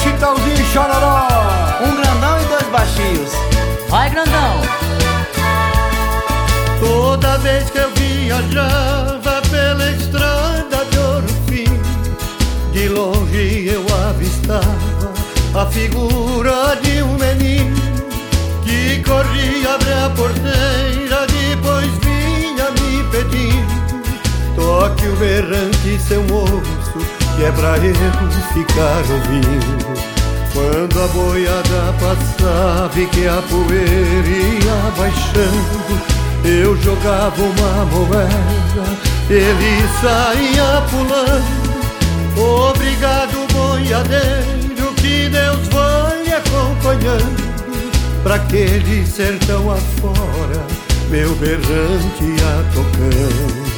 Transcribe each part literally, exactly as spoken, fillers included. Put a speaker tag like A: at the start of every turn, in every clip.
A: Chitãozinho e Chororó.
B: Um grandão e dois baixinhos. Vai, grandão.
C: Toda vez que eu viajava pela estrada de Ouro Fino, de longe eu avistava a figura de um menino que corria, abria a porteira, depois vinha me pedindo: toque o berrante, seu moço, que é pra eu ficar ouvindo. Quando a boiada passava e que a poeira ia baixando, eu jogava uma moeda, ele saía pulando. Obrigado, boiadeiro, que Deus vai lhe acompanhando. Pra aquele sertão afora, meu berrante ia tocando.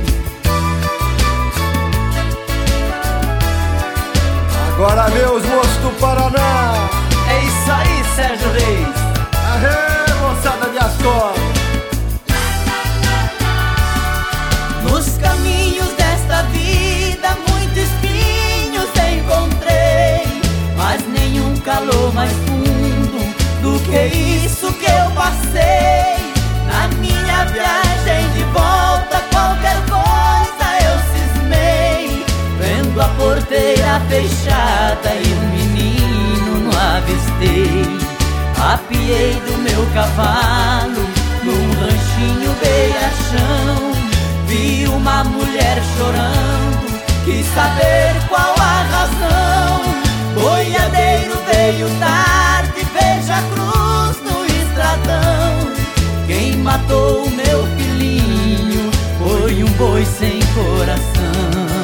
A: Agora meus moços do Paraná.
B: É isso aí, Sérgio Reis.
A: Aê, moçada de Astor.
D: Nos caminhos desta vida muitos espinhos encontrei, mas nenhum calor mais fundo do que isso que eu passei. Na minha viagem de volta qualquer coisa eu cismei, vendo a porteira fechada e um menino não avistei. Apiei do meu cavalo num ranchinho beira-chão, vi uma mulher chorando, quis saber qual a razão. Boiadeiro veio tarde, veja a cruz no estradão. Quem matou o meu filhinho foi um boi sem coração.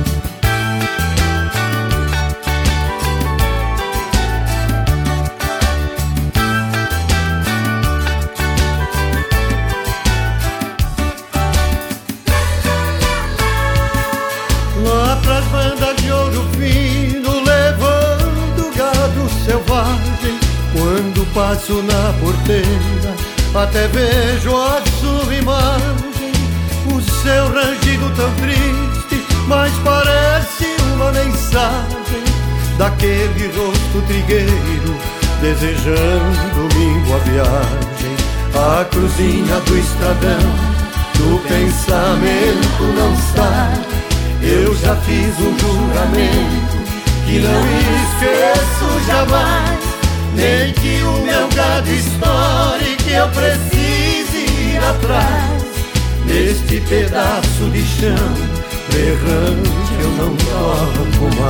C: Lá pras bandas de Ouro Fino, levando gado selvagem, quando passo na porteira, até vejo a sua imagem. O seu rangido tão triste, mas parece uma mensagem daquele rosto trigueiro, desejando-me boa viagem. A cruzinha do estradão, do pensamento não sai. Eu já fiz um juramento que não esqueço jamais, nem que o meu gado estoure, que eu precise ir atrás. Neste pedaço de chão berrante eu não toco mais.